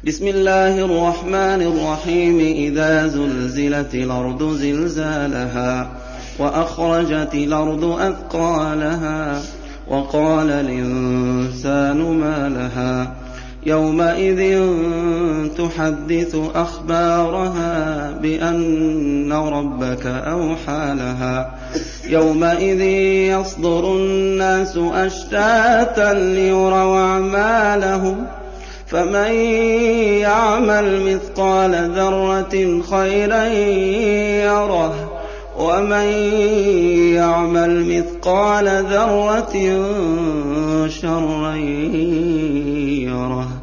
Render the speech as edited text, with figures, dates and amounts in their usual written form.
بسم الله الرحمن الرحيم إذا زلزلت الأرض زلزالها وأخرجت الأرض أثقالها وقال الإنسان ما لها يومئذ تحدث أخبارها بأن ربك أوحى لها يومئذ يصدر الناس أشتاتا ليروا أعمالهم فمن يعمل مثقال ذرة خيرا يره ومن يعمل مثقال ذرة شرا يره.